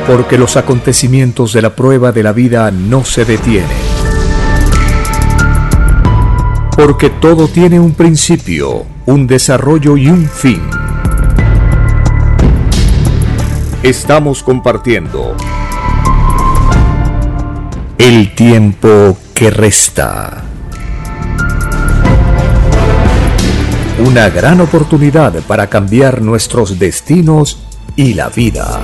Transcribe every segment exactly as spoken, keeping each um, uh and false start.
Porque los acontecimientos de la prueba de la vida no se detienen. Porque todo tiene un principio, un desarrollo y un fin. Estamos compartiendo el tiempo que resta. Una gran oportunidad para cambiar nuestros destinos y la vida.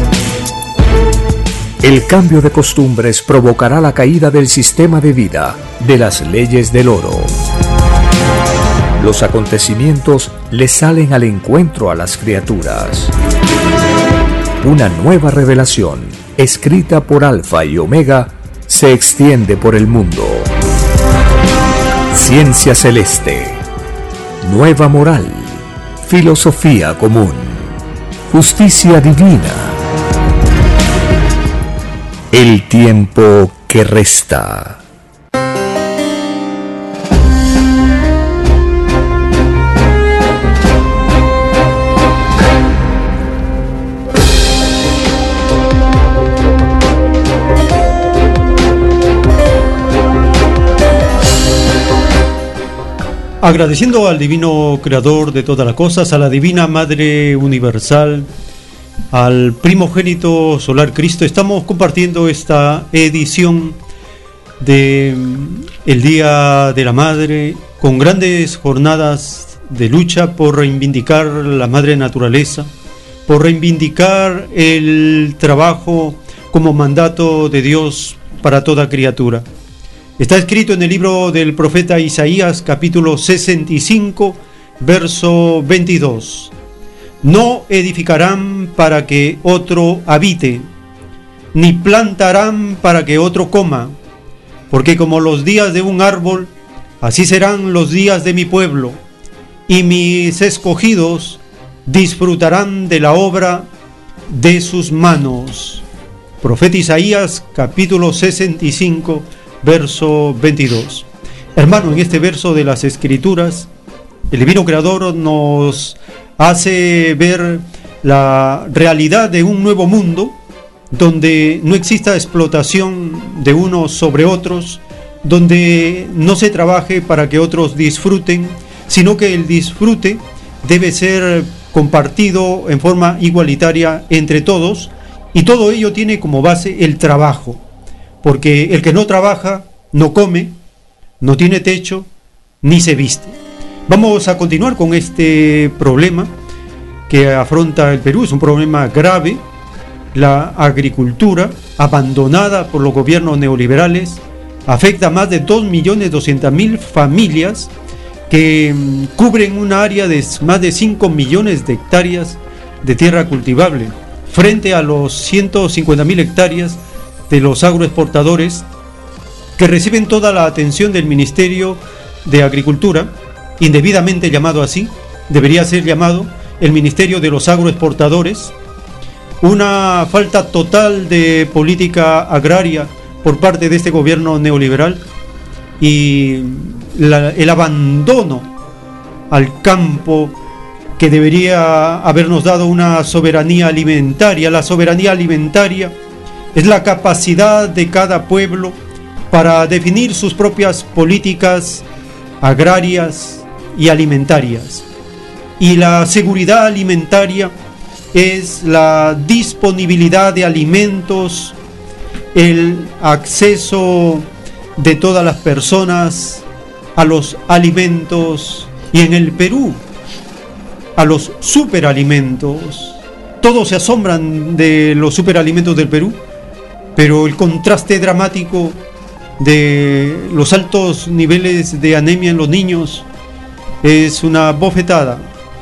El cambio de costumbres provocará la caída del sistema de vida, de las leyes del oro. Los acontecimientos le salen al encuentro a las criaturas. Una nueva revelación, escrita por Alfa y Omega, se extiende por el mundo. Ciencia celeste, nueva moral, filosofía común, justicia divina. El tiempo que resta. Agradeciendo al divino creador de todas las cosas, a la divina Madre Universal, al primogénito solar Cristo, estamos compartiendo esta edición de el Día de la Madre con grandes jornadas de lucha por reivindicar la madre naturaleza, por reivindicar el trabajo como mandato de Dios para toda criatura. Está escrito en el libro del profeta Isaías, capítulo sesenta y cinco, verso veintidós. No edificarán para que otro habite, ni plantarán para que otro coma, porque como los días de un árbol, así serán los días de mi pueblo, y mis escogidos disfrutarán de la obra de sus manos. Profeta Isaías, capítulo sesenta y cinco, verso veintidós. Hermano, en este verso de las Escrituras, el divino creador nos hace ver la realidad de un nuevo mundo donde no exista explotación de unos sobre otros, donde no se trabaje para que otros disfruten, sino que el disfrute debe ser compartido en forma igualitaria entre todos, y todo ello tiene como base el trabajo, porque el que no trabaja no come, no tiene techo, ni se viste. Vamos a continuar con este problema que afronta el Perú. Es un problema grave. La agricultura, abandonada por los gobiernos neoliberales, afecta a más de dos millones doscientas mil familias que cubren un área de más de cinco millones de hectáreas de tierra cultivable, frente a los ciento cincuenta mil hectáreas de los agroexportadores que reciben toda la atención del Ministerio de Agricultura, indebidamente llamado así. Debería ser llamado el Ministerio de los Agroexportadores. Una falta total de política agraria por parte de este gobierno neoliberal y la, el abandono al campo que debería habernos dado una soberanía alimentaria. La soberanía alimentaria es la capacidad de cada pueblo para definir sus propias políticas agrarias y alimentarias. Y la seguridad alimentaria es la disponibilidad de alimentos, el acceso de todas las personas a los alimentos, y en el Perú a los superalimentos. Todos se asombran de los superalimentos del Perú, pero el contraste dramático de los altos niveles de anemia en los niños es una bofetada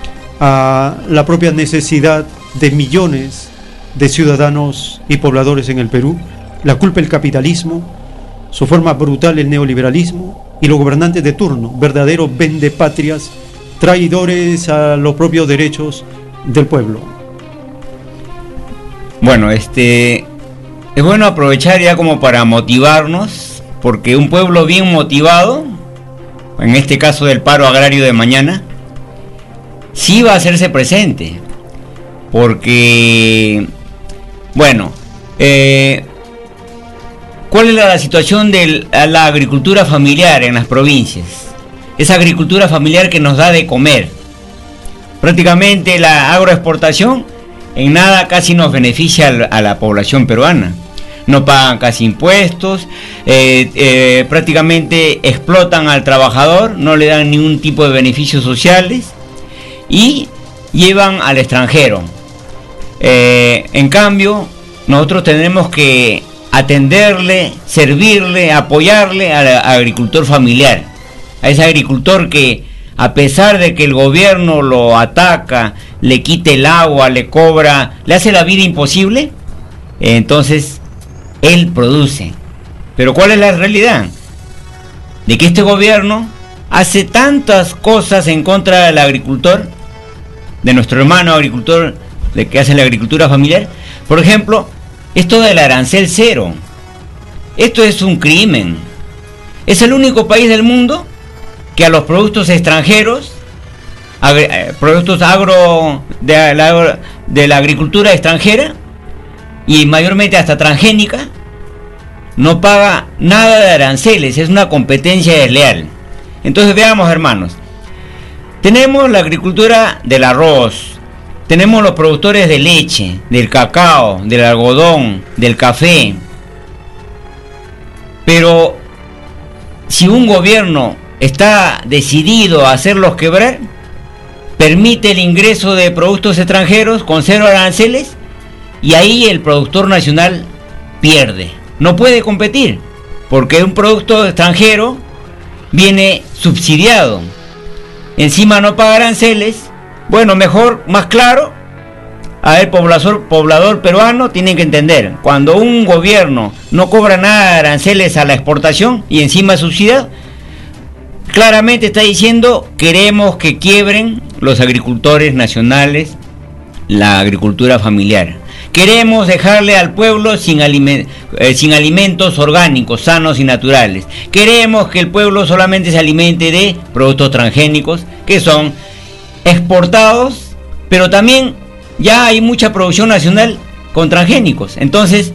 a la propia necesidad de millones de ciudadanos y pobladores en el Perú. La culpa el capitalismo, su forma brutal el neoliberalismo y los gobernantes de turno, verdaderos vendepatrias, traidores a los propios derechos del pueblo. Bueno, este es bueno aprovechar ya como para motivarnos, porque un pueblo bien motivado, en este caso del paro agrario de mañana, sí va a hacerse presente, porque, bueno, Eh, ¿Cuál es la situación de la agricultura familiar en las provincias? Esa agricultura familiar que nos da de comer. Prácticamente la agroexportación en nada casi nos beneficia a la población peruana. No pagan casi impuestos, eh, eh, prácticamente explotan al trabajador, no le dan ningún tipo de beneficios sociales y llevan al extranjero. Eh, en cambio, nosotros tenemos que atenderle, servirle, apoyarle al agricultor familiar, a ese agricultor que, a pesar de que el gobierno lo ataca, le quite el agua, le cobra, le hace la vida imposible, entonces él produce. Pero ¿cuál es la realidad? De que este gobierno hace tantas cosas en contra del agricultor, de nuestro hermano agricultor, de que hace la agricultura familiar. Por ejemplo, esto del arancel cero. Esto es un crimen. Es el único país del mundo que a los productos extranjeros, agri, productos agro de la, de la agricultura extranjera y mayormente hasta transgénica, no paga nada de aranceles. Es una competencia desleal. Entonces veamos, hermanos, tenemos la agricultura del arroz, tenemos los productores de leche, del cacao, del algodón, del café. Pero si un gobierno está decidido a hacerlos quebrar, permite el ingreso de productos extranjeros con cero aranceles, y ahí el productor nacional pierde. No puede competir, porque un producto extranjero viene subsidiado. Encima no paga aranceles. Bueno, mejor, más claro, a ver, poblador, poblador peruano, tienen que entender, cuando un gobierno no cobra nada de aranceles a la exportación y encima subsidia, claramente está diciendo: queremos que quiebren los agricultores nacionales la agricultura familiar. Queremos dejarle al pueblo sin, aliment eh, sin alimentos orgánicos, sanos y naturales. Queremos que el pueblo solamente se alimente de productos transgénicos que son exportados, pero también ya hay mucha producción nacional con transgénicos. Entonces,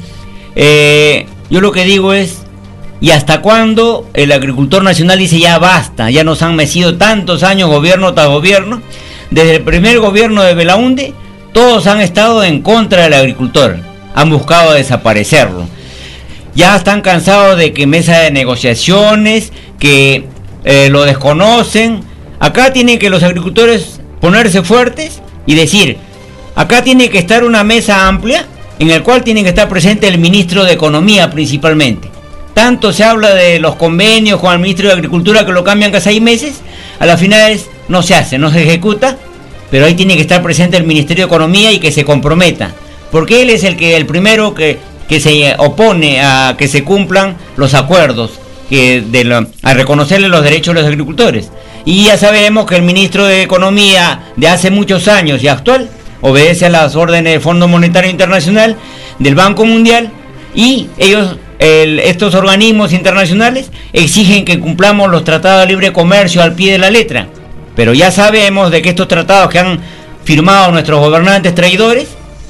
eh, yo lo que digo es, ¿y hasta cuándo el agricultor nacional dice ya basta? Ya nos han mecido tantos años gobierno tras gobierno. Desde el primer gobierno de Belaúnde, todos han estado en contra del agricultor, han buscado desaparecerlo. Ya están cansados de que mesa de negociaciones, que eh, lo desconocen. Acá tienen que los agricultores ponerse fuertes y decir: acá tiene que estar una mesa amplia en la cual tiene que estar presente el ministro de Economía principalmente. Tanto se habla de los convenios con el ministro de Agricultura que lo cambian cada seis meses, a las finales no se hace, no se ejecuta, pero ahí tiene que estar presente el Ministerio de Economía y que se comprometa, porque él es el que el primero que, que se opone a que se cumplan los acuerdos, que de lo, a reconocerle los derechos de los agricultores. Y ya sabemos que el ministro de Economía de hace muchos años y actual obedece a las órdenes del Fondo Monetario Internacional, del Banco Mundial, y ellos, el, estos organismos internacionales, exigen que cumplamos los tratados de libre comercio al pie de la letra. Pero ya sabemos de que estos tratados que han firmado nuestros gobernantes traidores,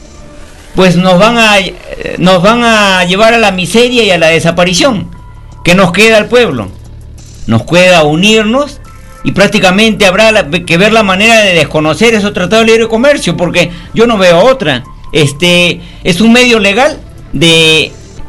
pues nos van a, nos van a llevar a la miseria y a la desaparición. ¿Qué nos queda al pueblo? Nos queda unirnos, y prácticamente habrá la, que ver la manera de desconocer esos tratados de libre comercio, porque yo no veo otra. Este es un medio legal de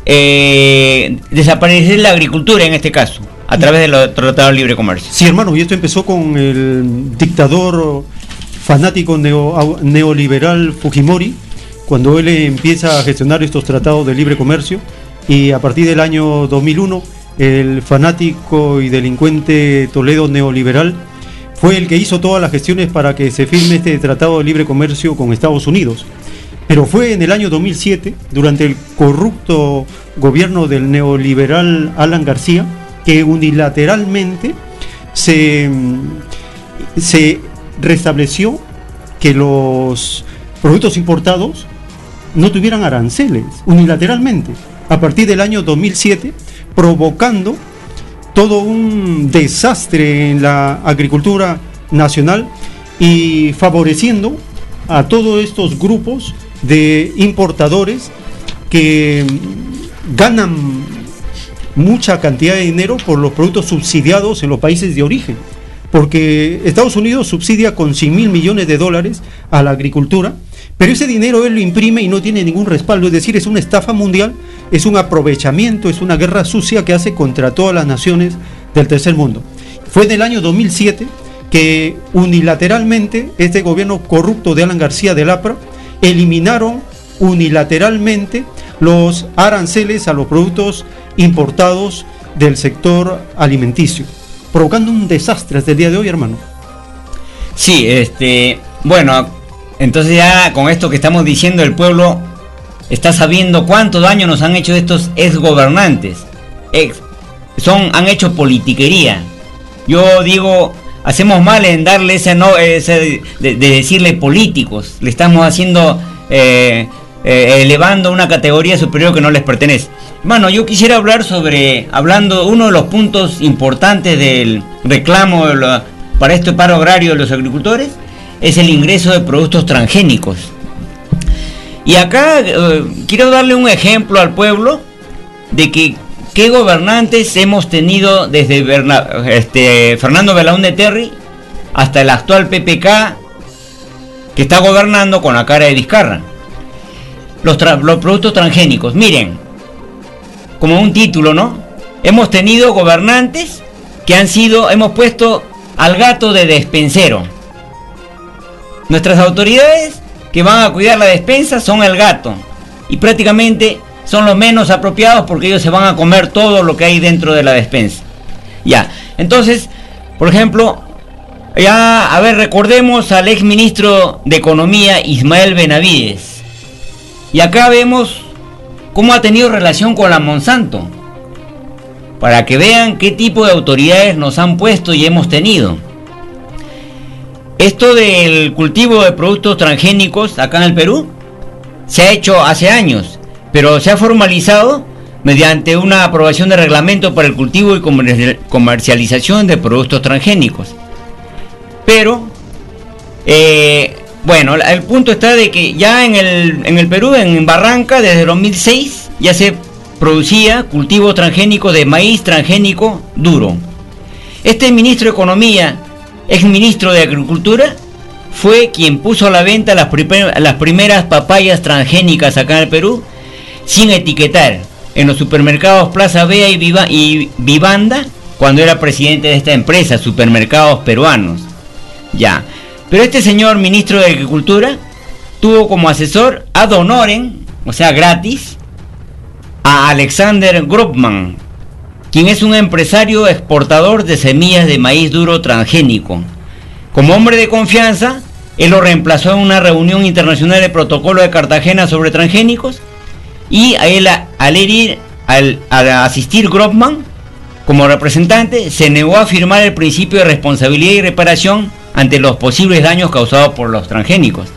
eh, desaparecer la agricultura en este caso, a través de los tratados de libre comercio. Sí, hermano, y esto empezó con el dictador fanático neo, neoliberal Fujimori, cuando él empieza a gestionar estos tratados de libre comercio, y a partir del año dos mil uno, el fanático y delincuente Toledo neoliberal fue el que hizo todas las gestiones para que se firme este tratado de libre comercio con Estados Unidos. Pero fue en el año dos mil siete, durante el corrupto gobierno del neoliberal Alan García, que unilateralmente se, se restableció que los productos importados no tuvieran aranceles, unilateralmente, a partir del año dos mil siete, provocando todo un desastre en la agricultura nacional y favoreciendo a todos estos grupos de importadores que ganan mucha cantidad de dinero por los productos subsidiados en los países de origen, porque Estados Unidos subsidia con cien mil millones de dólares a la agricultura, pero ese dinero él lo imprime y no tiene ningún respaldo, es decir, es una estafa mundial, es un aprovechamiento, es una guerra sucia que hace contra todas las naciones del tercer mundo. Fue en el año dos mil siete que unilateralmente este gobierno corrupto de Alan García del A P R A eliminaron unilateralmente los aranceles a los productos importados del sector alimenticio, provocando un desastre hasta el día de hoy, hermano. Sí, este, bueno, entonces ya con esto que estamos diciendo, el pueblo está sabiendo cuánto daño nos han hecho estos exgobernantes. Ex, son, han hecho politiquería. Yo digo, hacemos mal en darle ese no, ese de, de decirle políticos. Le estamos haciendo eh, eh, elevando una categoría superior que no les pertenece. Hermano, yo quisiera hablar sobre, hablando, uno de los puntos importantes del reclamo de la, para este paro agrario de los agricultores, es el ingreso de productos transgénicos. Y acá eh, quiero darle un ejemplo al pueblo de que qué gobernantes hemos tenido desde Berna, este, Fernando Belaúnde Terry hasta el actual P P K, que está gobernando con la cara de Vizcarra. Los, los productos transgénicos, miren, como un título, ¿no? Hemos tenido gobernantes que han sido, hemos puesto al gato de despensero. Nuestras autoridades que van a cuidar la despensa son el gato, y prácticamente son los menos apropiados porque ellos se van a comer todo lo que hay dentro de la despensa. Ya, entonces, por ejemplo, ya, a ver, recordemos al ex ministro de Economía, Ismael Benavides. Y acá vemos cómo ha tenido relación con la Monsanto, para que vean qué tipo de autoridades nos han puesto y hemos tenido. Esto del cultivo de productos transgénicos acá en el Perú se ha hecho hace años, pero se ha formalizado mediante una aprobación de reglamento para el cultivo y comercialización de productos transgénicos. Pero, eh, bueno, el punto está de que ya en el, en el Perú, en Barranca, desde dos mil seis, ya se producía cultivo transgénico de maíz transgénico duro. Este ministro de Economía, ex ministro de Agricultura, fue quien puso a la venta las, primer, las primeras papayas transgénicas acá en el Perú, sin etiquetar, en los supermercados Plaza Vea y, Viva, y Vivanda, cuando era presidente de esta empresa, Supermercados Peruanos. Ya, pero este señor ministro de Agricultura tuvo como asesor ad honorem, o sea gratis, a Alexander Grobman, quien es un empresario exportador de semillas de maíz duro transgénico. Como hombre de confianza, él lo reemplazó en una reunión internacional de protocolo de Cartagena sobre transgénicos, y a él, al ir al, al asistir Grobman como representante, se negó a firmar el principio de responsabilidad y reparación ante los posibles daños causados por los transgénicos.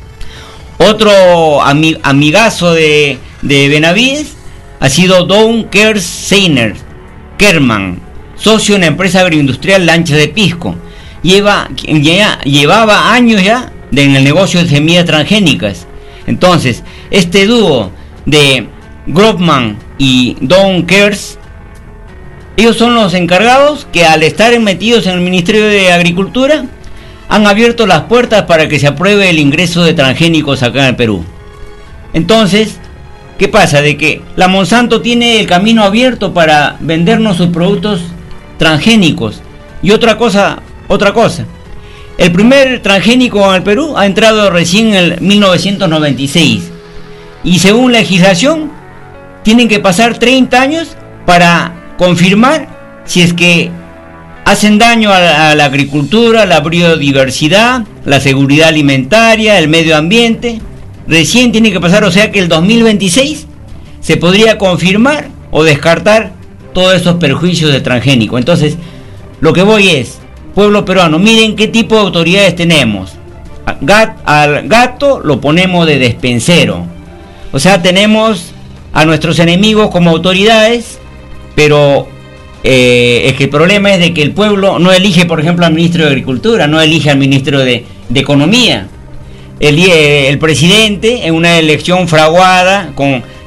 Otro ami, amigazo de, de Benavides ha sido Don Kerseiner Kerman, socio en la empresa agroindustrial Lancha de Pisco. Lleva, ya, llevaba años ya de, en el negocio de semillas transgénicas. Entonces, este dúo de Grobman y Don Kers, ellos son los encargados que, al estar metidos en el Ministerio de Agricultura, han abierto las puertas para que se apruebe el ingreso de transgénicos acá en el Perú. Entonces, ¿qué pasa? De que la Monsanto tiene el camino abierto para vendernos sus productos transgénicos. Y otra cosa, otra cosa. El primer transgénico en el Perú ha entrado recién en el mil novecientos noventa y seis. Y según legislación, tienen que pasar treinta años para confirmar si es que hacen daño a la, a la agricultura, la biodiversidad, la seguridad alimentaria, el medio ambiente. Recién tiene que pasar, o sea que el dos mil veintiséis se podría confirmar o descartar todos esos perjuicios de transgénico. Entonces, lo que voy es, pueblo peruano, miren qué tipo de autoridades tenemos. Gat, al gato lo ponemos de despensero. O sea, tenemos a nuestros enemigos como autoridades, pero eh, es que el problema es de que el pueblo no elige, por ejemplo, al ministro de Agricultura, no elige al ministro de, de Economía. El, el presidente, en una elección fraguada con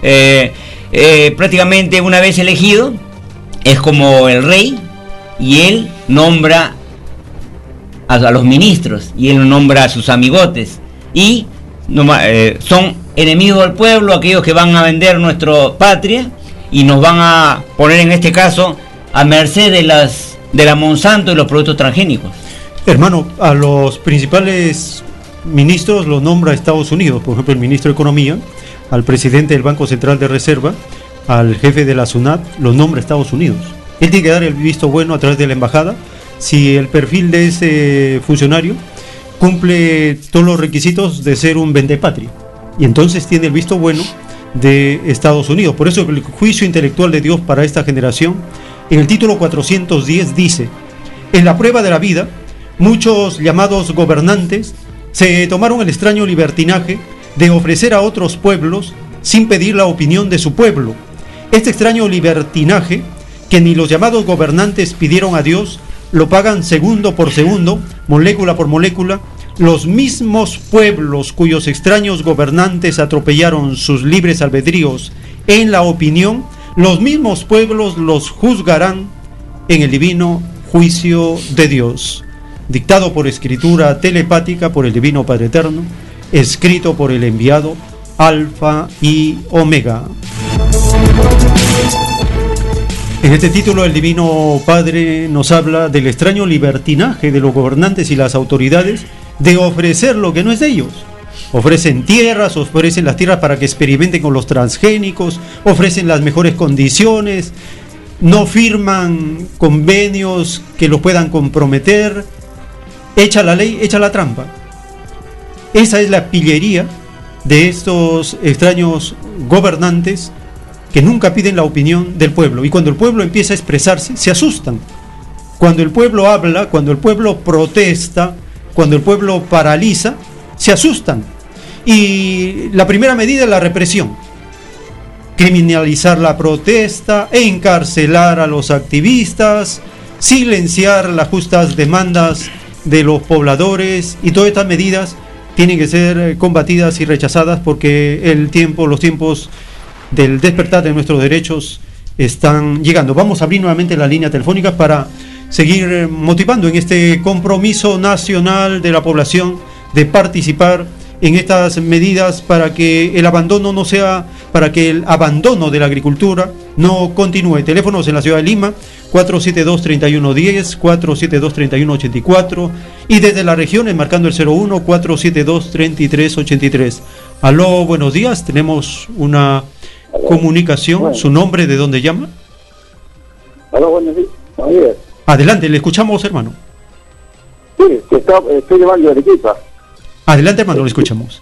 eh, eh, prácticamente una vez elegido, es como el rey, y él nombra a, a los ministros, y él nombra a sus amigotes, y no, eh, son enemigos del pueblo, aquellos que van a vender nuestra patria, y nos van a poner en este caso a merced de las de la Monsanto y los productos transgénicos. Hermano, a los principales ministros los nombra Estados Unidos, por ejemplo el ministro de Economía, al presidente del Banco Central de Reserva, al jefe de la SUNAT, los nombra Estados Unidos. Él tiene que dar el visto bueno a través de la embajada si el perfil de ese funcionario cumple todos los requisitos de ser un vendepatria, y entonces tiene el visto bueno de Estados Unidos. Por eso el juicio intelectual de Dios para esta generación, en el título cuatrocientos diez dice: en la prueba de la vida, muchos llamados gobernantes se tomaron el extraño libertinaje de ofrecer a otros pueblos sin pedir la opinión de su pueblo. Este extraño libertinaje, que ni los llamados gobernantes pidieron a Dios, lo pagan segundo por segundo, molécula por molécula, los mismos pueblos cuyos extraños gobernantes atropellaron sus libres albedríos en la opinión, los mismos pueblos los juzgarán en el divino juicio de Dios, dictado por escritura telepática por el Divino Padre Eterno, escrito por el enviado Alfa y Omega. En este título el Divino Padre nos habla del extraño libertinaje de los gobernantes y las autoridades de ofrecer lo que no es de ellos. Ofrecen tierras, ofrecen las tierras para que experimenten con los transgénicos, ofrecen las mejores condiciones, no firman convenios que los puedan comprometer, echa la ley, echa la trampa. Esa es la pillería de estos extraños gobernantes que nunca piden la opinión del pueblo, y cuando el pueblo empieza a expresarse, se asustan. Cuando el pueblo habla, cuando el pueblo protesta, cuando el pueblo paraliza, se asustan. Y la primera medida es la represión: criminalizar la protesta, encarcelar a los activistas, silenciar las justas demandas de los pobladores, y todas estas medidas tienen que ser combatidas y rechazadas porque el tiempo, los tiempos del despertar de nuestros derechos están llegando. Vamos a abrir nuevamente la línea telefónica para seguir motivando en este compromiso nacional de la población de participar en estas medidas para que el abandono no sea, para que el abandono de la agricultura no continúe. Teléfonos en la ciudad de Lima, cuatro siete dos, tres uno uno cero, cuatro siete dos, tres uno ocho cuatro, y desde las regiones marcando el cero uno, cuatro siete dos, tres tres ocho tres. Aló, buenos días, tenemos una comunicación. Bueno. ¿Su nombre, de dónde llama? Aló, buenos días. Adelante, le escuchamos, hermano. Sí, está, estoy llevando de Arequipa. Adelante, hermano, le escuchamos.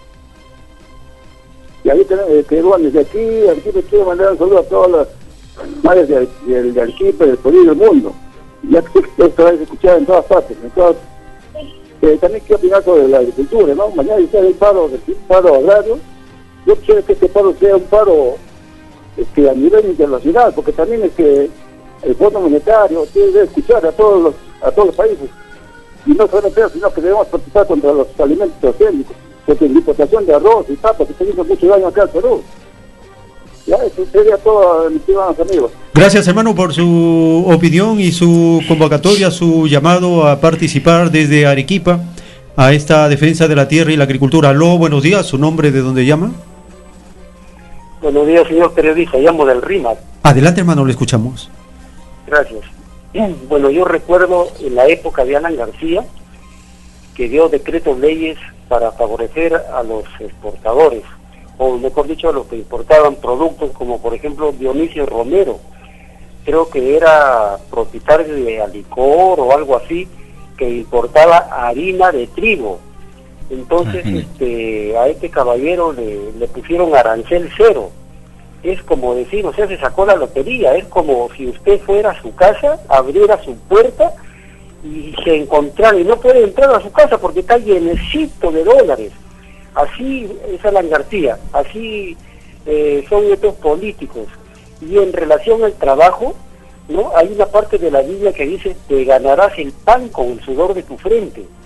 Y ahí tenemos, eh, bueno, desde aquí, Arequipa, quiero mandar un saludo a todas las madres de, de, de Arequipa, del Perú y del mundo. Ya que esto es escuchado en todas partes. En todas, eh, también quiero opinar sobre la agricultura, ¿no? Mañana dice el paro, el paro agrario. Yo quiero que este paro sea un paro este, a nivel internacional, porque también es que el Fondo Monetario tiene que escuchar a todos los, a todos los países, y no solamente eso, sino que debemos protestar contra los alimentos transgénicos, porque la importación de arroz y papas que está haciendo mucho daño acá al Perú. Ya, eso sería todo, mis estimados amigos. Gracias, hermano, por su opinión y su convocatoria, su llamado a participar desde Arequipa a esta defensa de la tierra y la agricultura. Aló, buenos días, ¿su nombre, de dónde llama? Buenos días, señor periodista, llamo del RIMAC. Adelante, hermano, le escuchamos. Gracias. Bueno, yo recuerdo en la época de Alan García, que dio decretos leyes para favorecer a los exportadores, o mejor dicho, a los que importaban productos como por ejemplo Dionisio Romero, creo que era propietario de Alicor o algo así, que importaba harina de trigo. Entonces uh-huh. este, a este caballero le, le pusieron arancel cero. Es como decir, o sea, se sacó la lotería. Es como si usted fuera a su casa, abriera su puerta y se encontrara, y no puede entrar a su casa porque está llenecito de dólares. Así es Alan García, así eh, son estos políticos. Y en relación al trabajo, ¿no? Hay una parte de la Biblia que dice: te ganarás el pan con el sudor de tu frente.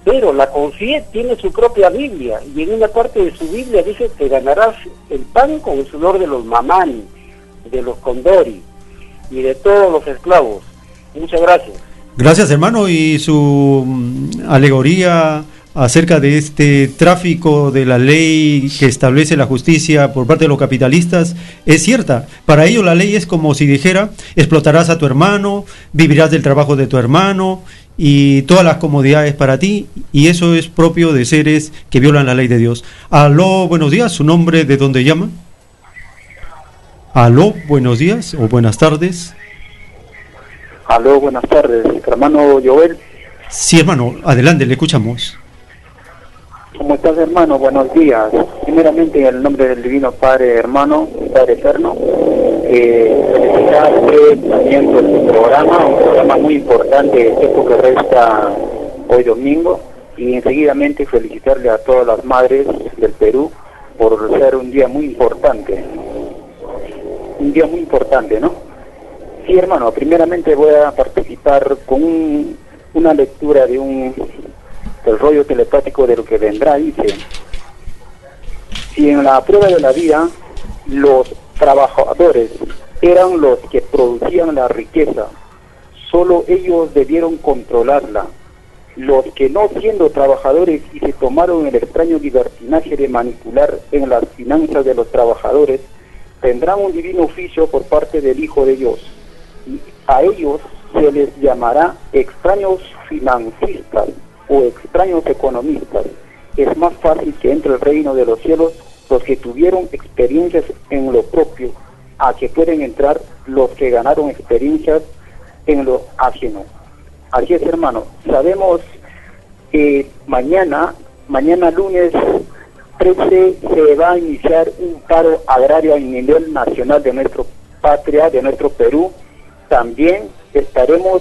pero la CONFIE tiene su propia Biblia, y en una parte de su Biblia dice: te ganarás el pan con el sudor de los mamani, de los condori y de todos los esclavos. Muchas gracias. Gracias, hermano, y su mm, alegoría acerca de este tráfico de la ley que establece la justicia por parte de los capitalistas es cierta. Para ellos la ley es como si dijera: explotarás a tu hermano, vivirás del trabajo de tu hermano y todas las comodidades para ti, y eso es propio de seres que violan la ley de Dios. Aló, buenos días, ¿su nombre, de dónde llama? Aló, buenos días o buenas tardes. Aló, buenas tardes, hermano Joel. Sí, hermano, adelante, le escuchamos. ¿Cómo estás, hermano? Buenos días. Primeramente, en el nombre del Divino Padre, hermano, Padre Eterno, eh, felicitarte también por tu programa, un programa muy importante, el tiempo que resta hoy domingo, y enseguidamente felicitarle a todas las madres del Perú por ser un día muy importante. Un día muy importante, ¿no? Sí, hermano, primeramente voy a participar con un, una lectura de un del rollo telepático de lo que vendrá. Dice: si en la prueba de la vida los trabajadores eran los que producían la riqueza, solo ellos debieron controlarla. Los que no siendo trabajadores y se tomaron el extraño libertinaje de manipular en las finanzas de los trabajadores, tendrán un divino oficio por parte del Hijo de Dios, y a ellos se les llamará extraños financistas o extraños economistas. Es más fácil que entre el reino de los cielos los que tuvieron experiencias en lo propio, a que pueden entrar los que ganaron experiencias en lo ajeno. Así es, hermano. Sabemos que mañana, mañana lunes trece, se va a iniciar un paro agrario a nivel nacional de nuestra patria, de nuestro Perú. También estaremos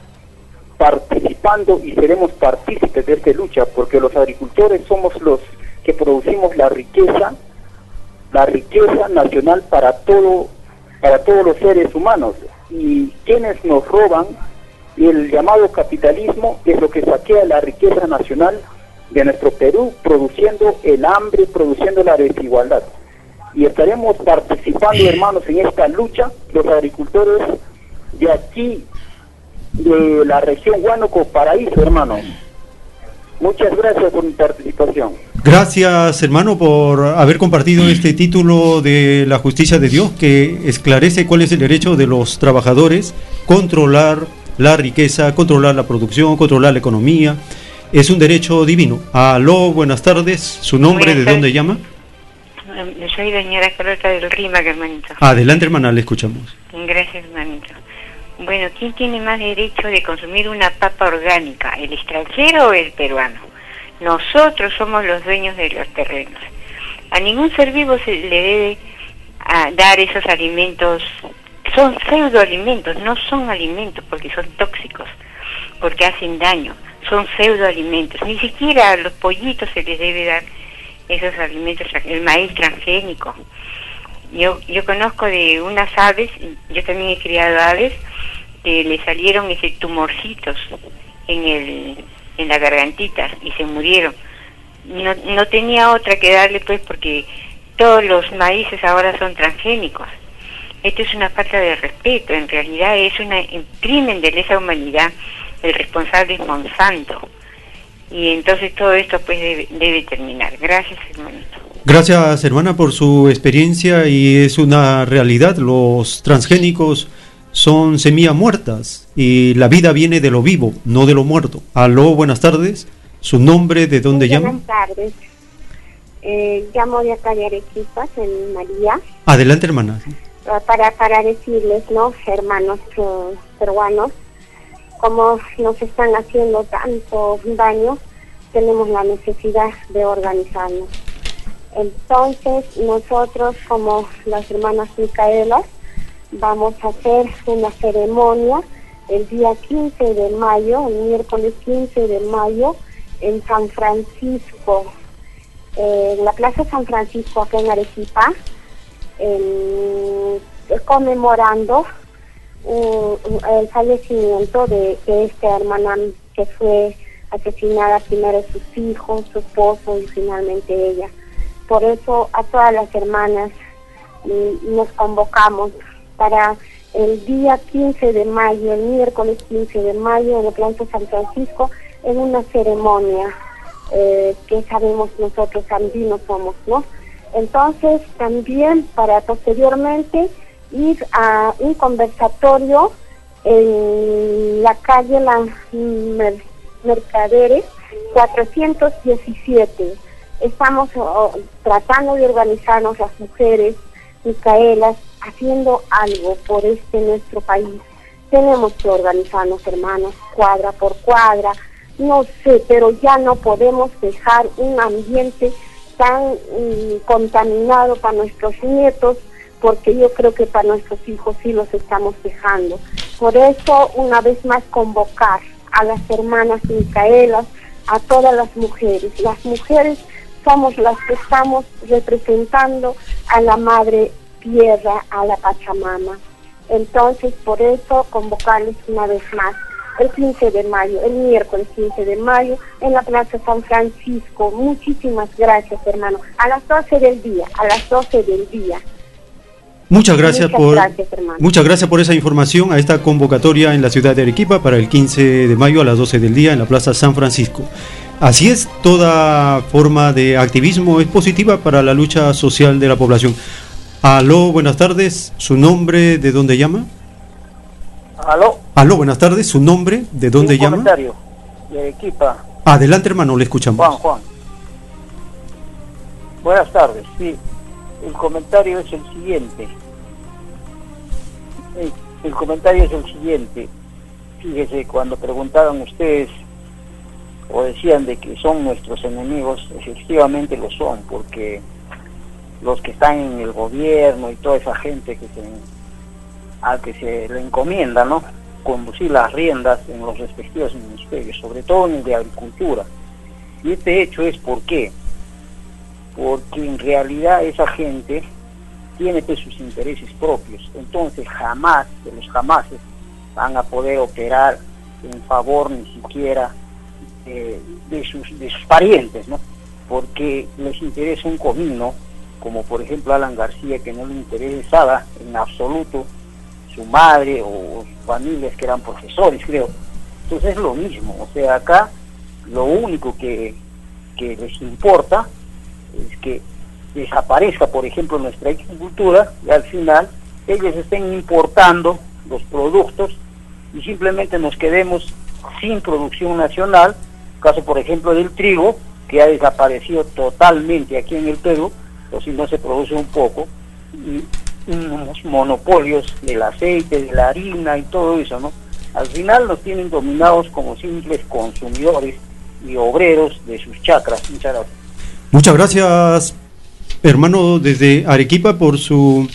participando y seremos partícipes de esta lucha, porque los agricultores somos los que producimos la riqueza, la riqueza nacional para todo, para todos los seres humanos, y quienes nos roban, el llamado capitalismo, es lo que saquea la riqueza nacional de nuestro Perú, produciendo el hambre, produciendo la desigualdad. Y estaremos participando, hermanos, en esta lucha, los agricultores de aquí, de la región Huánuco, Paraíso, hermano. Muchas gracias por mi participación. Gracias, hermano, por haber compartido este título de la justicia de Dios, que esclarece cuál es el derecho de los trabajadores: controlar la riqueza, controlar la producción, controlar la economía. Es un derecho divino. Aló, buenas tardes, ¿su nombre, de dónde llama? Soy doña Carlota del Rímac, hermanito. Adelante, hermana, le escuchamos. Gracias, hermanito. Bueno, ¿quién tiene más derecho de consumir una papa orgánica, el extranjero o el peruano? Nosotros somos los dueños de los terrenos. A ningún ser vivo se le debe a, dar esos alimentos. Son pseudoalimentos, no son alimentos porque son tóxicos, porque hacen daño. Son pseudoalimentos. Ni siquiera a los pollitos se les debe dar esos alimentos, el maíz transgénico. Yo, yo conozco de unas aves, yo también he criado aves, que le salieron ese tumorcitos en el en la gargantita y se murieron. No, no tenía otra que darle, pues, porque todos los maíces ahora son transgénicos. Esto es una falta de respeto, en realidad es una, un crimen de lesa humanidad. El responsable es Monsanto, y entonces todo esto pues debe, debe terminar. Gracias, hermanito. Gracias, hermana, por su experiencia, y es una realidad. Los transgénicos son semillas muertas y la vida viene de lo vivo, no de lo muerto. Aló, buenas tardes. ¿Su nombre, de dónde llama? Buenas tardes. Eh, llamo de acá de Arequipa, soy María. Adelante, hermana. Para, para decirles, ¿no?, hermanos uh, peruanos, como nos están haciendo tanto daño, tenemos la necesidad de organizarnos. Entonces, nosotros, como las hermanas Micaelas, vamos a hacer una ceremonia el día quince de mayo, el miércoles quince de mayo, en San Francisco, eh, en la Plaza San Francisco, acá en Arequipa, en, conmemorando uh, el fallecimiento de, de esta hermana que fue asesinada primero sus hijos, su esposo y finalmente ella. Por eso a todas las hermanas mm, nos convocamos para el día quince de mayo, el miércoles quince de mayo, en la Plaza San Francisco, en una ceremonia eh, que sabemos nosotros andinos somos, ¿no? Entonces también para posteriormente ir a un conversatorio en la calle La Mer Mercaderes cuatrocientos diecisiete. Estamos oh, tratando de organizarnos las mujeres micaelas, haciendo algo por este nuestro país. Tenemos que organizarnos, hermanos, cuadra por cuadra, no sé, pero ya no podemos dejar un ambiente tan mm, contaminado para nuestros nietos, porque yo creo que para nuestros hijos sí los estamos dejando. Por eso, una vez más, convocar a las hermanas micaelas, a todas las mujeres. Las mujeres somos las que estamos representando a la Madre Tierra, a la Pachamama. Entonces, por eso, convocarles una vez más el quince de mayo, el miércoles quince de mayo, en la Plaza San Francisco. Muchísimas gracias, hermano. A las doce del día, a las doce del día. Muchas gracias, muchas por gracias, hermano. Muchas gracias por esa información a esta convocatoria en la ciudad de Arequipa para el quince de mayo a las doce del día en la Plaza San Francisco. Así es, toda forma de activismo es positiva para la lucha social de la población. Aló, buenas tardes, ¿su nombre, de dónde llama? Aló. Aló, buenas tardes, ¿su nombre, de dónde Un llama? comentario de Arequipa. Adelante, hermano, le escuchamos. Juan, Juan. Buenas tardes, sí. El comentario es el siguiente. El, el comentario es el siguiente. Fíjese, cuando preguntaban ustedes o decían de que son nuestros enemigos, efectivamente lo son, porque los que están en el gobierno y toda esa gente que se, a que se le encomienda, ¿no?, conducir las riendas en los respectivos ministerios, sobre todo en el de agricultura. Y este hecho es ¿por qué? Porque en realidad esa gente tiene pues sus intereses propios, entonces jamás, de los jamases, van a poder operar en favor ni siquiera eh, de, sus, de sus parientes, ¿no? Porque les interesa un comino, como por ejemplo Alan García, que no le interesaba en absoluto su madre o sus familias que eran profesores, creo. Entonces es lo mismo, o sea, acá lo único que, que les importa es que desaparezca, por ejemplo, nuestra agricultura, y al final ellos estén importando los productos y simplemente nos quedemos sin producción nacional. Caso, por ejemplo, del trigo, que ha desaparecido totalmente aquí en el Perú, o si no se produce un poco, y unos monopolios del aceite, de la harina y todo eso, ¿no? Al final nos tienen dominados como simples consumidores y obreros de sus chacras. Muchas gracias. Muchas gracias, hermano, desde Arequipa, por su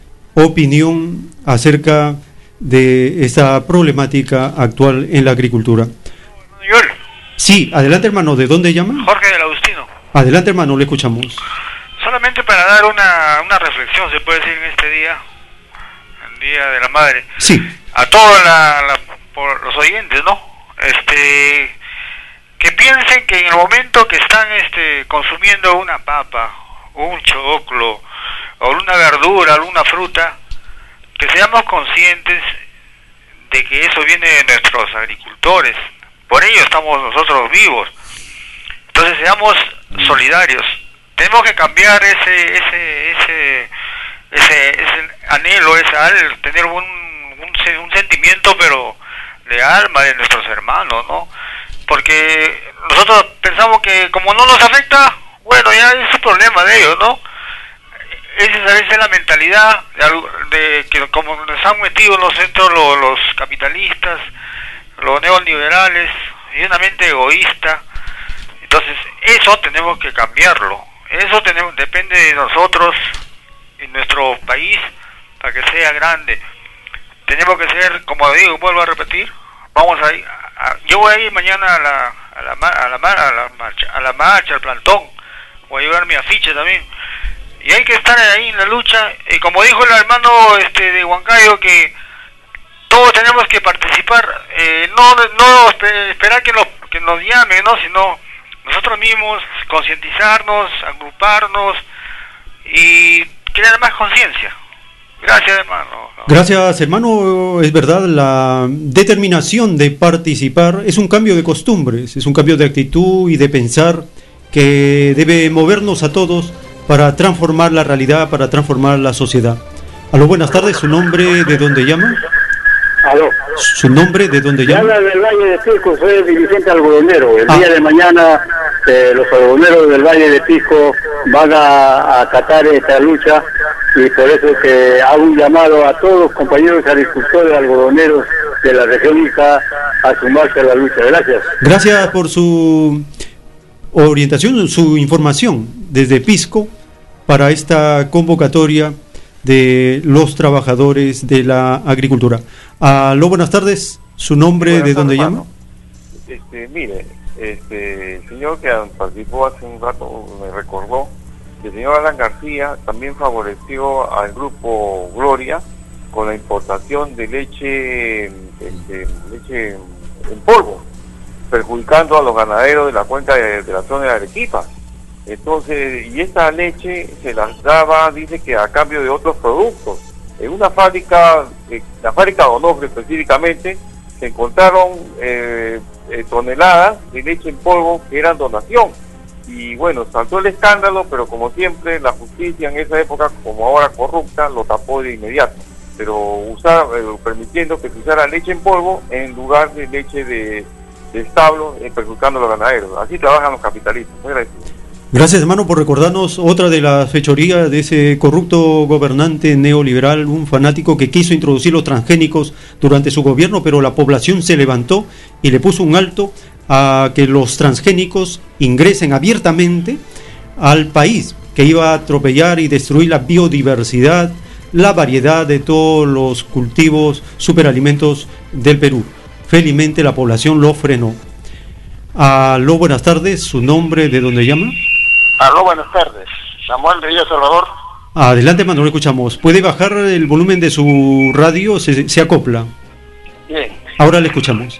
opinión acerca de esta problemática actual en la agricultura. Manuel. Sí, adelante, hermano, ¿de dónde llama? Jorge del Agustino. Adelante, hermano, le escuchamos. Solamente para dar una, una reflexión, se puede decir, en este día, el Día de la Madre. Sí. A todos la, la, por los oyentes, ¿no? Este, que piensen que en el momento que están este, consumiendo una papa, un choclo, o una verdura, alguna fruta, que seamos conscientes de que eso viene de nuestros agricultores. Por ello estamos nosotros vivos. Entonces seamos solidarios. Tenemos que cambiar ese ese ese ese, ese anhelo, ese al tener un, un un sentimiento, pero de alma de nuestros hermanos, ¿no? Porque nosotros pensamos que como no nos afecta, bueno, ya es un problema de ellos, ¿no? Esa es a veces la mentalidad de, de que como nos han metido en los centros los, los capitalistas, los neoliberales, y una mente egoísta. Entonces eso tenemos que cambiarlo. Eso tenemos, depende de nosotros y nuestro país para que sea grande. Tenemos que ser, como digo, vuelvo a repetir, vamos a ir, a, yo voy a ir mañana a la a la, a la, a la marcha, a la marcha, al plantón, voy a llevar mi afiche también. Y hay que estar ahí en la lucha, y como dijo el hermano este de Huancayo, que todos tenemos que participar, eh, no no esperar que nos que que nos llamen, ¿no? Sino nosotros mismos concientizarnos, agruparnos y crear más conciencia. Gracias, hermano. Gracias, hermano. Es verdad, la determinación de participar es un cambio de costumbres, es un cambio de actitud y de pensar que debe movernos a todos para transformar la realidad, para transformar la sociedad. Aló, buenas tardes. ¿Su nombre, de dónde llama? Aló. ¿Su nombre, de dónde llama? Habla del Valle de Pisco, soy dirigente algodonero. El ah. día de mañana eh, los algodoneros del Valle de Pisco van a, a acatar esta lucha, y por eso que hago un llamado a todos los compañeros agricultores algodoneros de la región Ica a sumarse a la lucha. Gracias. Gracias por su orientación, su información desde Pisco para esta convocatoria de los trabajadores de la agricultura. Aló, buenas tardes. ¿Su nombre, buenas de dónde tardes, llama? Este, mire, este, el señor que participó hace un rato me recordó que el señor Alan García también favoreció al grupo Gloria con la importación de leche, este, leche en polvo, perjudicando a los ganaderos de la cuenca de, de la zona de Arequipa. Entonces, y esta leche se las daba, dice que a cambio de otros productos. En una fábrica, eh, la fábrica de Onofre específicamente, se encontraron eh, eh, toneladas de leche en polvo que eran donación. Y bueno, saltó el escándalo, pero como siempre, la justicia en esa época, como ahora corrupta, lo tapó de inmediato. Pero usar, eh, permitiendo que se usara leche en polvo en lugar de leche de, de establo, eh, perjudicando a los ganaderos. Así trabajan los capitalistas. Muy agradecido. Gracias, hermano, por recordarnos otra de las fechorías de ese corrupto gobernante neoliberal, un fanático que quiso introducir los transgénicos durante su gobierno, pero la población se levantó y le puso un alto a que los transgénicos ingresen abiertamente al país, que iba a atropellar y destruir la biodiversidad, la variedad de todos los cultivos, superalimentos del Perú. Felizmente la población lo frenó. Aló, buenas tardes. ¿Su nombre, de dónde llama? Aló, buenas tardes. Samuel de Villa Salvador. Adelante, hermano, lo escuchamos. ¿Puede bajar el volumen de su radio? Se, se acopla. Bien. Ahora le escuchamos.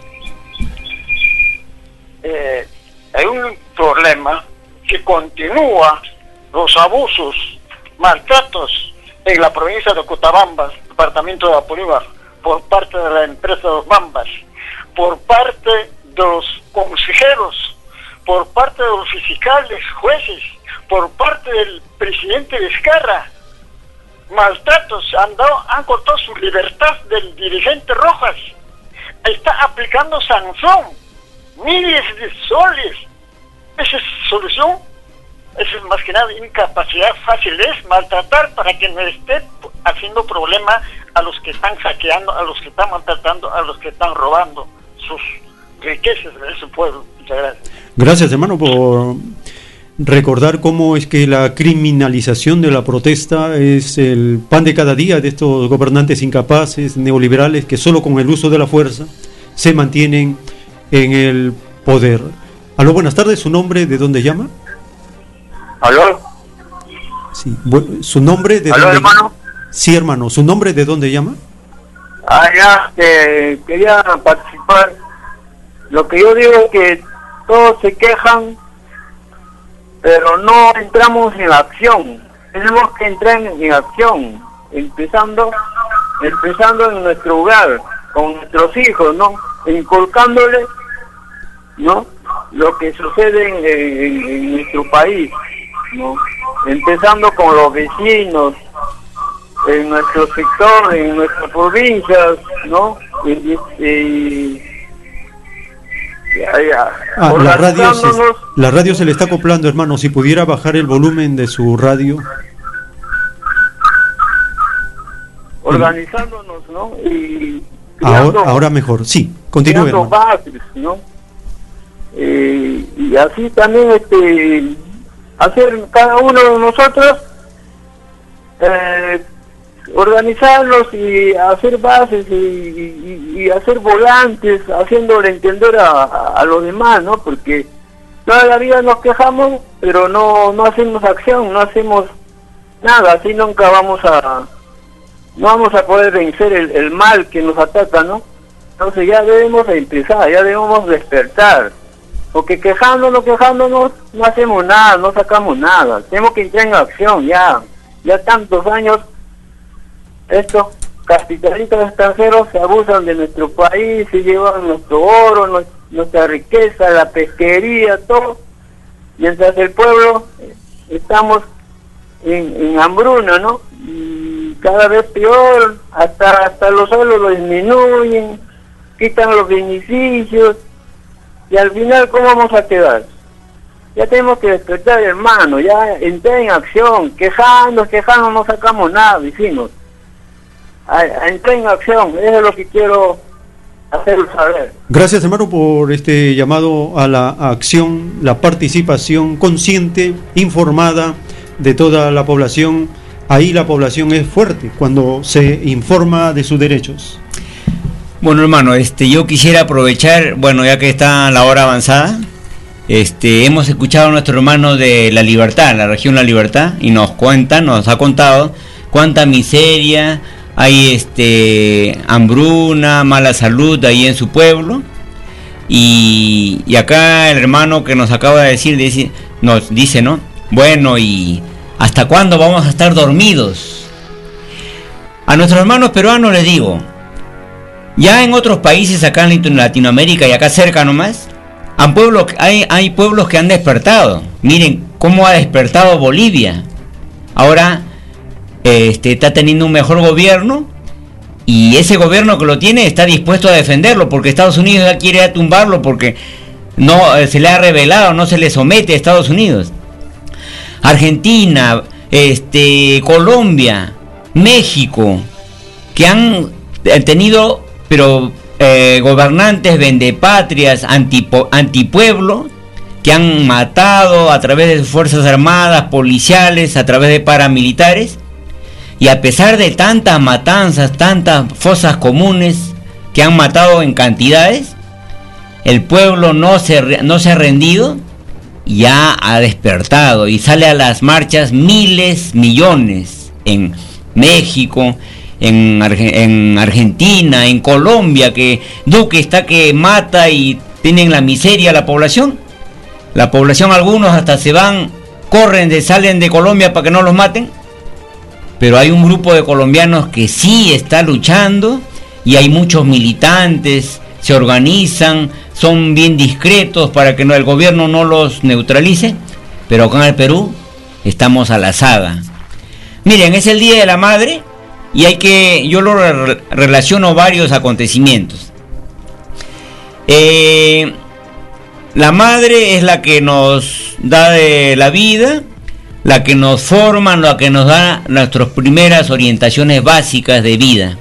Eh, hay un problema que continúa los abusos, maltratos en la provincia de Cotabambas, departamento de Apurímac, por parte de la empresa Los Bambas, por parte de los consejeros, por parte de los fiscales, jueces, por parte del presidente Vizcarra. Maltratos, han dado, han cortado su libertad del dirigente Rojas. Está aplicando sanción, miles de soles. Esa es solución. Eso es más que nada incapacidad fácil, es maltratar para que no esté haciendo problema a los que están saqueando, a los que están maltratando, a los que están robando sus riquezas de su pueblo. Muchas gracias. Gracias, hermano, por recordar cómo es que la criminalización de la protesta es el pan de cada día de estos gobernantes incapaces, neoliberales, que solo con el uso de la fuerza se mantienen en el poder. Aló, buenas tardes. ¿Su nombre, de dónde llama? ¿Aló? Sí. ¿Su nombre, de ¿Aló, dónde hermano? llama? Sí, hermano. ¿Su nombre, de dónde llama? Ah, ya, eh, quería participar. Lo que yo digo es que todos se quejan, pero no entramos en acción. Tenemos que entrar en, en acción, empezando, empezando en nuestro hogar, con nuestros hijos, ¿no? Inculcándoles, ¿no?, lo que sucede en, en, en nuestro país, ¿no? Empezando con los vecinos, en nuestro sector, en nuestras provincias, ¿no? Y, y, y, ya, ya. Ah, la radio, se, la radio se le está acoplando, hermano. Si pudiera bajar el volumen de su radio. Organizándonos, ¿no? Y ahora, ahora mejor. Sí, continúe, hermano. Bases, ¿no? Eh, y así también este hacer cada uno de nosotros eh, organizarlos y hacer bases y, y, y hacer volantes, haciéndole entender a, a los demás, ¿no? Porque toda la vida nos quejamos, pero no no hacemos acción, no hacemos nada, así nunca vamos a no vamos a poder vencer el, el mal que nos ataca, ¿no? Entonces ya debemos de empezar, ya debemos despertar. porque quejándonos, quejándonos, no hacemos nada, no sacamos nada. Tenemos que entrar en acción ya. Ya tantos años estos capitalistas extranjeros se abusan de nuestro país, se llevan nuestro oro, no, nuestra riqueza, la pesquería, todo. Mientras el pueblo eh, estamos en, en hambruna, ¿no? Y cada vez peor, hasta, hasta los suelos lo disminuyen, quitan los beneficios, y al final, ¿cómo vamos a quedar? Ya tenemos que despertar, hermano, ya entrar en acción, quejando, quejando, no sacamos nada, vecinos. A, a entrar en acción, eso es lo que quiero hacerlo saber. Gracias, hermano, por este llamado a la acción, la participación consciente, informada de toda la población. Ahí la población es fuerte cuando se informa de sus derechos. Bueno, hermano, este, yo quisiera aprovechar, bueno, ya que está la hora avanzada, este, hemos escuchado a nuestro hermano de La Libertad, la región La Libertad, y nos cuenta, nos ha contado cuánta miseria hay, este, hambruna, mala salud ahí en su pueblo. Y, y acá el hermano que nos acaba de decir, dice, nos dice, ¿no? Bueno, ¿y hasta cuándo vamos a estar dormidos? A nuestros hermanos peruanos les digo, ya en otros países acá en Latinoamérica y acá cerca nomás, han pueblos, hay, hay pueblos que han despertado. Miren cómo ha despertado Bolivia. Ahora este, está teniendo un mejor gobierno, y ese gobierno que lo tiene está dispuesto a defenderlo, porque Estados Unidos ya quiere tumbarlo porque no eh, se le ha revelado, no se le somete a Estados Unidos. Argentina, este, Colombia, México, que han tenido pero eh, gobernantes vendepatrias, antipo, antipueblo, que han matado a través de sus fuerzas armadas, policiales, a través de paramilitares, y a pesar de tantas matanzas, tantas fosas comunes que han matado en cantidades, el pueblo no se, no se ha rendido, ya ha despertado y sale a las marchas miles, millones en México, En, Arge- en Argentina, en Colombia, que Duque está que mata y tienen la miseria a la población. La población, algunos hasta se van, corren, de, salen de Colombia para que no los maten. Pero hay un grupo de colombianos que sí está luchando, y hay muchos militantes, se organizan, son bien discretos para que no, el gobierno no los neutralice. Pero acá en el Perú estamos a la saga. Miren, es el Día de la Madre, y hay que, yo lo re- relaciono varios acontecimientos. Eh, la madre es la que nos da de la vida, la que nos forma, la que nos da nuestras primeras orientaciones básicas de vida.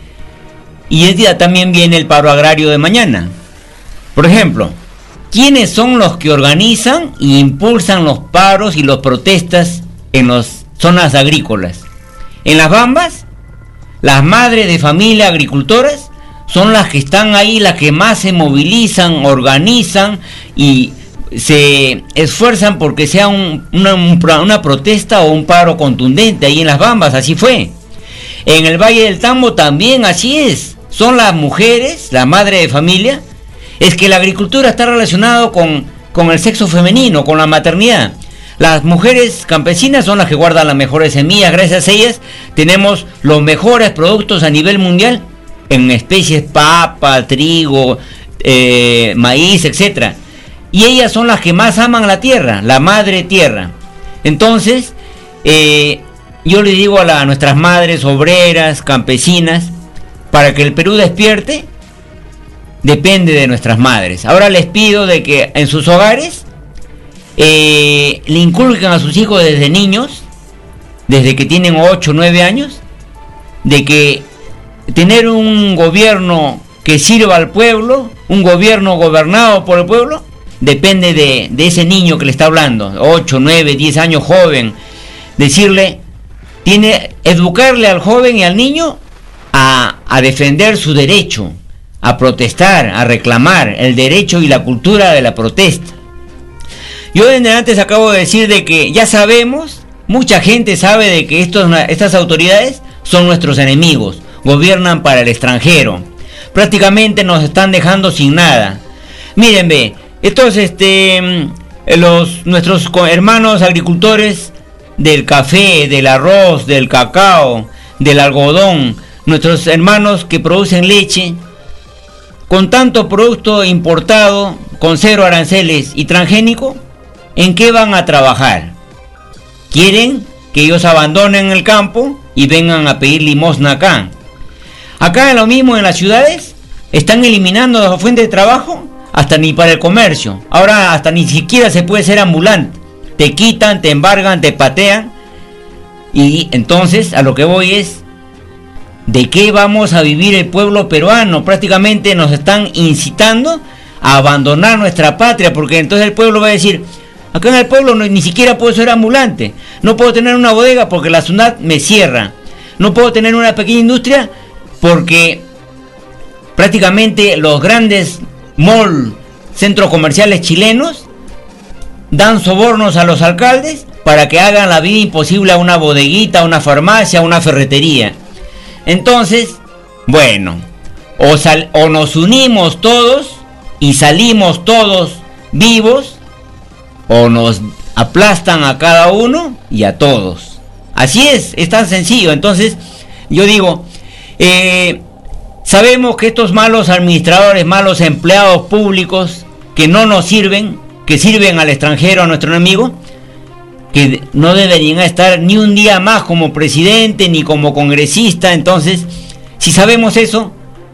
Y el día también viene el paro agrario de mañana. Por ejemplo, ¿quiénes son los que organizan e impulsan los paros y las protestas en las zonas agrícolas? En las Bambas, las madres de familia agricultoras son las que están ahí, las que más se movilizan, organizan y se esfuerzan porque sea un, una, una protesta o un paro contundente ahí en las Bambas. Así fue. En el Valle del Tambo también así es. Son las mujeres, la madre de familia. Es que la agricultura está relacionada con, con el sexo femenino, con la maternidad. Las mujeres campesinas son las que guardan las mejores semillas. Gracias a ellas tenemos los mejores productos a nivel mundial en especies papa, trigo, eh, maíz, etcétera. Y ellas son las que más aman la tierra, la madre tierra. Entonces, eh, yo le digo a, la, a nuestras madres obreras, campesinas, para que el Perú despierte, depende de nuestras madres. Ahora les pido de que en sus hogares Eh, le inculcan a sus hijos desde niños, desde que tienen ocho o nueve años, de que tener un gobierno que sirva al pueblo, un gobierno gobernado por el pueblo, depende de, de ese niño que le está hablando, ocho, nueve, diez años, joven. Decirle, tiene, educarle al joven y al niño a, a defender su derecho, a protestar, a reclamar el derecho y la cultura de la protesta. Yo desde antes acabo de decir de que ya sabemos, mucha gente sabe de que estos, estas autoridades son nuestros enemigos, gobiernan para el extranjero, prácticamente nos están dejando sin nada. Miren, ve, Entonces, este, los, nuestros hermanos agricultores del café, del arroz, del cacao, del algodón, nuestros hermanos que producen leche, con tanto producto importado, con cero aranceles y transgénico, ¿en qué van a trabajar? Quieren que ellos abandonen el campo y vengan a pedir limosna acá. Acá lo mismo en las ciudades, están eliminando las fuentes de trabajo, hasta ni para el comercio. Ahora hasta ni siquiera se puede ser ambulante. Te quitan, te embargan, te patean. Y entonces a lo que voy es, ¿de qué vamos a vivir el pueblo peruano? Prácticamente nos están incitando a abandonar nuestra patria, porque entonces el pueblo va a decir, acá en el pueblo no, ni siquiera puedo ser ambulante, no puedo tener una bodega porque la SUNAT me cierra, no puedo tener una pequeña industria porque prácticamente los grandes malls, centros comerciales chilenos, dan sobornos a los alcaldes para que hagan la vida imposible a una bodeguita, a una farmacia, a una ferretería. Entonces, bueno, o, sal, o nos unimos todos y salimos todos vivos, o nos aplastan a cada uno y a todos. Así es, es tan sencillo. Entonces, yo digo, eh, sabemos que estos malos administradores, malos empleados públicos, que no nos sirven, que sirven al extranjero, a nuestro enemigo, que no deberían estar ni un día más como presidente ni como congresista. Entonces, si sabemos eso,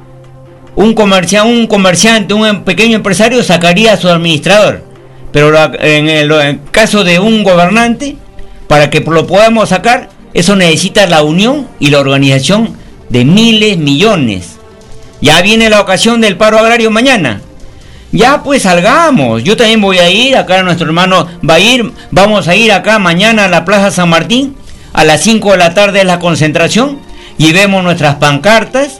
un, comercia, un comerciante, un pequeño empresario sacaría a su administrador. Pero en el, en el caso de un gobernante, para que lo podamos sacar, eso necesita la unión y la organización de miles, millones. Ya viene la ocasión del paro agrario mañana. Ya pues salgamos. Yo también voy a ir, acá nuestro hermano va a ir. Vamos a ir acá mañana a la Plaza San Martín. A las cinco de la tarde es la concentración. Llevemos nuestras pancartas.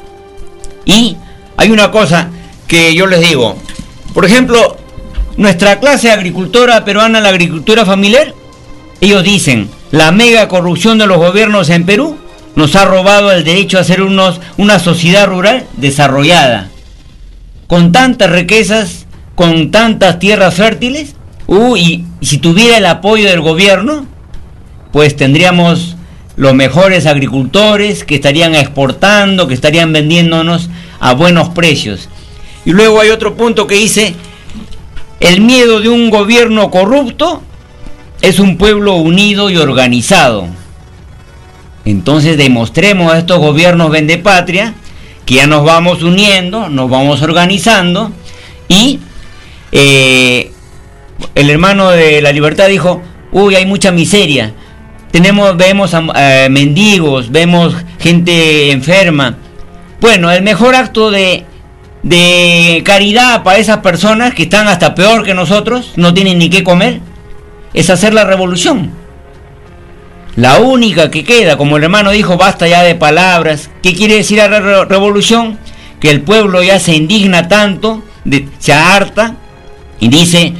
Y hay una cosa que yo les digo. Por ejemplo, nuestra clase agricultora peruana, la agricultura familiar, ellos dicen, la mega corrupción de los gobiernos en Perú nos ha robado el derecho a ser unos, una sociedad rural desarrollada. Con tantas riquezas, con tantas tierras fértiles, uh, y, y si tuviera el apoyo del gobierno, pues tendríamos los mejores agricultores que estarían exportando, que estarían vendiéndonos a buenos precios. Y luego hay otro punto que dice, el miedo de un gobierno corrupto es un pueblo unido y organizado. Entonces demostremos a estos gobiernos vendepatria que ya nos vamos uniendo, nos vamos organizando. Y eh, el hermano de La Libertad dijo, uy, hay mucha miseria, tenemos, vemos eh, mendigos, vemos gente enferma. Bueno, el mejor acto de, de caridad para esas personas que están hasta peor que nosotros, no tienen ni qué comer, es hacer la revolución. La única que queda, como el hermano dijo, basta ya de palabras. ¿Qué quiere decir la re revolución? Que el pueblo ya se indigna tanto, de, se harta y dice,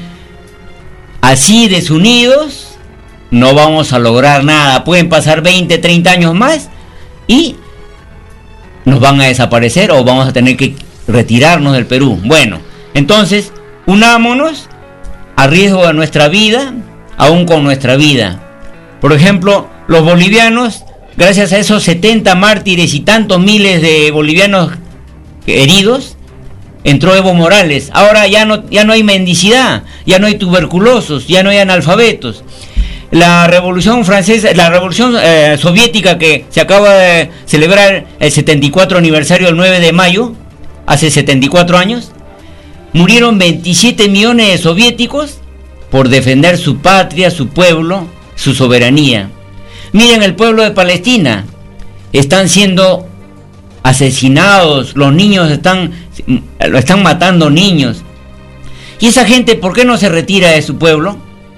así desunidos no vamos a lograr nada. Pueden pasar veinte, treinta años más y nos van a desaparecer o vamos a tener que retirarnos del Perú. Bueno, entonces unámonos a riesgo de nuestra vida, aún con nuestra vida. Por ejemplo, los bolivianos, gracias a esos setenta mártires y tantos miles de bolivianos heridos, entró Evo Morales. Ahora ya no, ya no hay mendicidad, ya no hay tuberculosos, ya no hay analfabetos. La revolución francesa, la revolución eh, soviética que se acaba de celebrar el setenta y cuatro aniversario el nueve de mayo, hace setenta y cuatro años, murieron veintisiete millones de soviéticos por defender su patria, su pueblo, su soberanía. Miren el pueblo de Palestina, están siendo asesinados, los niños están, lo están matando niños. ¿Y esa gente por qué no se retira de su pueblo?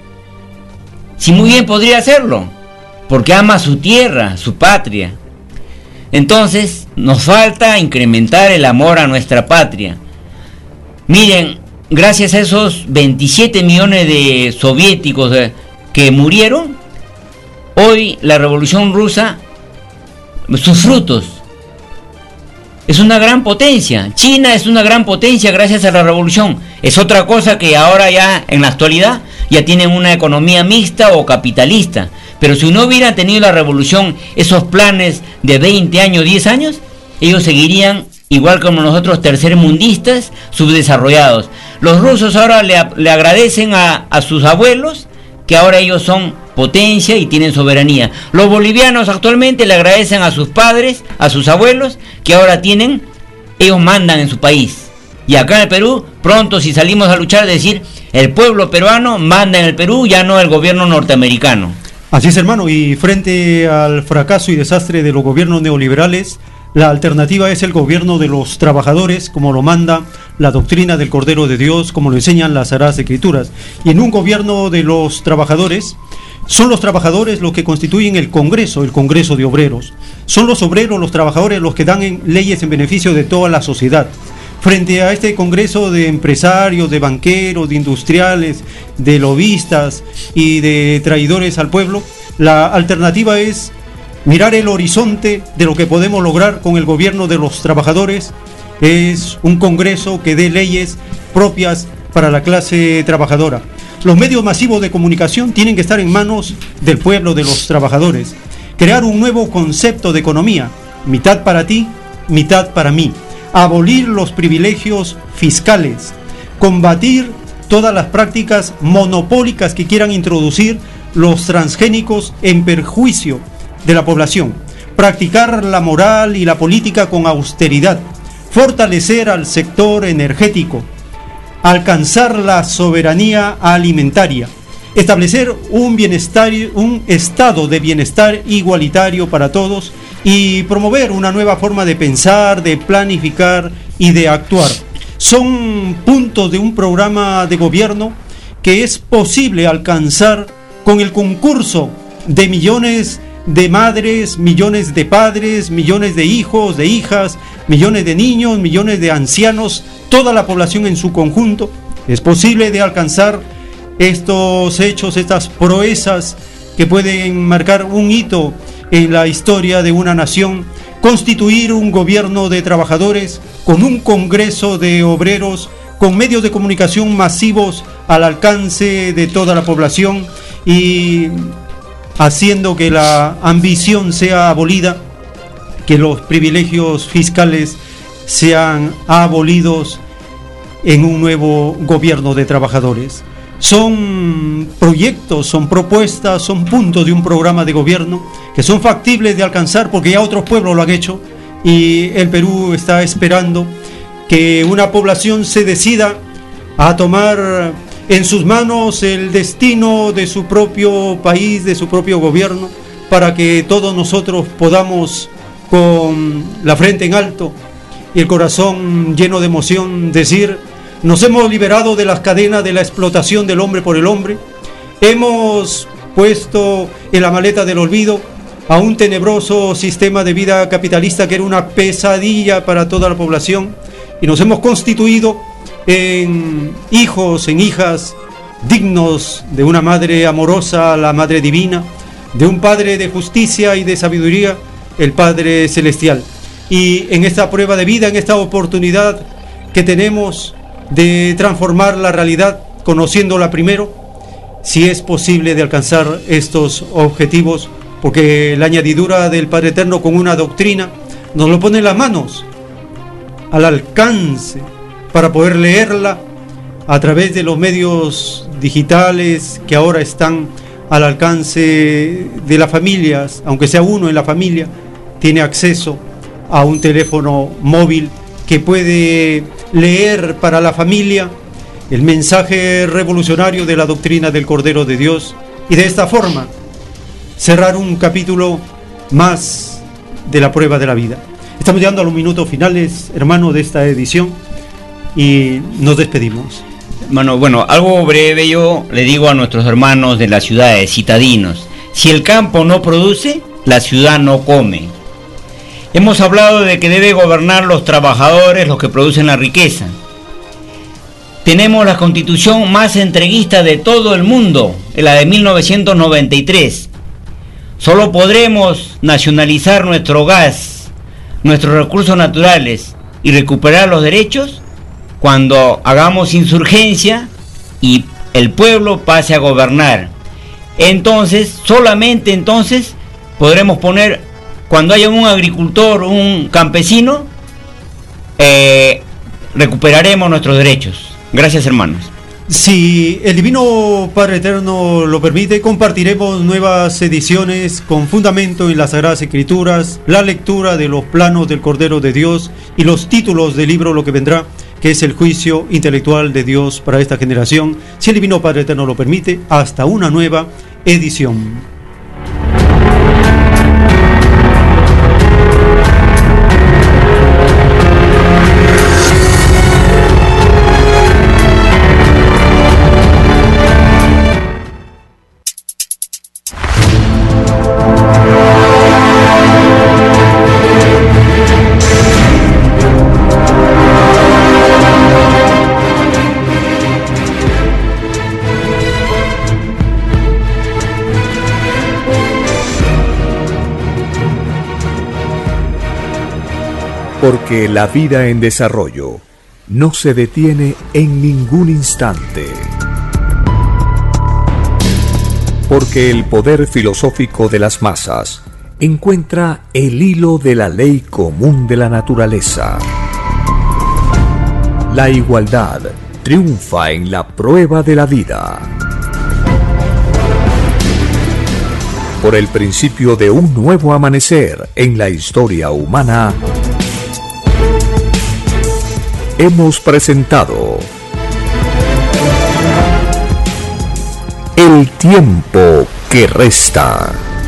Si muy bien podría hacerlo, porque ama su tierra, su patria. Entonces nos falta incrementar el amor a nuestra patria. Miren, gracias a esos veintisiete millones de soviéticos de, que murieron, hoy la revolución rusa, sus frutos, es una gran potencia. China es una gran potencia gracias a la revolución. Es otra cosa que ahora ya en la actualidad ya tienen una economía mixta o capitalista. Pero si no hubieran tenido la revolución, esos planes de veinte años, diez años, ellos seguirían igual como nosotros, tercermundistas, subdesarrollados. Los rusos ahora le, le agradecen a, a sus abuelos que ahora ellos son potencia y tienen soberanía. Los bolivianos actualmente le agradecen a sus padres, a sus abuelos, que ahora tienen, ellos mandan en su país. Y acá en el Perú, pronto si salimos a luchar, decir, el pueblo peruano manda en el Perú, ya no el gobierno norteamericano. Así es, hermano, y frente al fracaso y desastre de los gobiernos neoliberales, la alternativa es el gobierno de los trabajadores, como lo manda la doctrina del Cordero de Dios, como lo enseñan las Sagradas Escrituras. Y en un gobierno de los trabajadores, son los trabajadores los que constituyen el Congreso, el Congreso de Obreros. Son los obreros, los trabajadores, los que dan en leyes en beneficio de toda la sociedad. Frente a este Congreso de empresarios, de banqueros, de industriales, de lobistas y de traidores al pueblo, la alternativa es mirar el horizonte de lo que podemos lograr con el gobierno de los trabajadores. Es un Congreso que dé leyes propias para la clase trabajadora. Los medios masivos de comunicación tienen que estar en manos del pueblo, de los trabajadores. Crear un nuevo concepto de economía, mitad para ti, mitad para mí. Abolir los privilegios fiscales. Combatir todas las prácticas monopólicas que quieran introducir los transgénicos en perjuicio de la población. Practicar la moral y la política con austeridad. Fortalecer al sector energético. Alcanzar la soberanía alimentaria. Establecer un bienestar, un estado de bienestar igualitario para todos y promover una nueva forma de pensar, de planificar y de actuar. Son puntos de un programa de gobierno que es posible alcanzar con el concurso de millones de madres, millones de padres, millones de hijos, de hijas, millones de niños, millones de ancianos, toda la población en su conjunto. Es posible de alcanzar estos hechos, estas proezas que pueden marcar un hito en la historia de una nación, constituir un gobierno de trabajadores con un congreso de obreros, con medios de comunicación masivos al alcance de toda la población y haciendo que la ambición sea abolida, que los privilegios fiscales sean abolidos en un nuevo gobierno de trabajadores. Son proyectos, son propuestas, son puntos de un programa de gobierno que son factibles de alcanzar porque ya otros pueblos lo han hecho y el Perú está esperando que una población se decida a tomar en sus manos el destino de su propio país, de su propio gobierno, para que todos nosotros podamos, con la frente en alto y el corazón lleno de emoción, decir: nos hemos liberado de las cadenas de la explotación del hombre por el hombre, hemos puesto en la maleta del olvido a un tenebroso sistema de vida capitalista que era una pesadilla para toda la población, y nos hemos constituido en hijos, en hijas dignos de una madre amorosa, la Madre Divina, de un Padre de justicia y de sabiduría, el Padre Celestial. Y en esta prueba de vida, en esta oportunidad que tenemos de transformar la realidad, conociéndola primero, si es posible de alcanzar estos objetivos, porque la añadidura del Padre Eterno con una doctrina nos lo pone en las manos, al alcance, para poder leerla a través de los medios digitales que ahora están al alcance de las familias. Aunque sea uno en la familia, tiene acceso a un teléfono móvil que puede leer para la familia el mensaje revolucionario de la doctrina del Cordero de Dios, y de esta forma cerrar un capítulo más de la prueba de la vida. Estamos llegando a los minutos finales, hermano, de esta edición, y nos despedimos. Hermano, bueno, algo breve yo le digo a nuestros hermanos de las ciudades, citadinos: si el campo no produce, la ciudad no come. Hemos hablado de que debe gobernar los trabajadores, los que producen la riqueza. Tenemos la constitución más entreguista de todo el mundo, la de mil novecientos noventa y tres. Solo podremos nacionalizar nuestro gas, nuestros recursos naturales y recuperar los derechos cuando hagamos insurgencia y el pueblo pase a gobernar. Entonces, solamente entonces podremos poner, cuando haya un agricultor, un campesino, eh, recuperaremos nuestros derechos. Gracias, hermanos. Si el Divino Padre Eterno lo permite, compartiremos nuevas ediciones con fundamento en las Sagradas Escrituras, la lectura de los planos del Cordero de Dios y los títulos del libro Lo que vendrá, que es el juicio intelectual de Dios para esta generación. Si el Divino Padre Eterno lo permite, hasta una nueva edición. Porque la vida en desarrollo no se detiene en ningún instante. Porque el poder filosófico de las masas encuentra el hilo de la ley común de la naturaleza. La igualdad triunfa en la prueba de la vida. Por el principio de un nuevo amanecer en la historia humana, hemos presentado El tiempo que resta.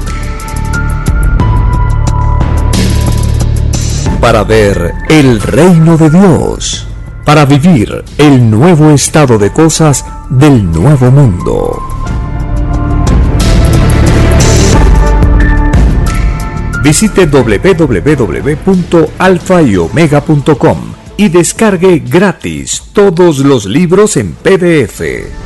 Para ver el reino de Dios, para vivir el nuevo estado de cosas del nuevo mundo. Visite doble u doble u doble u punto alfa y omega punto com y descargue gratis todos los libros en P D F.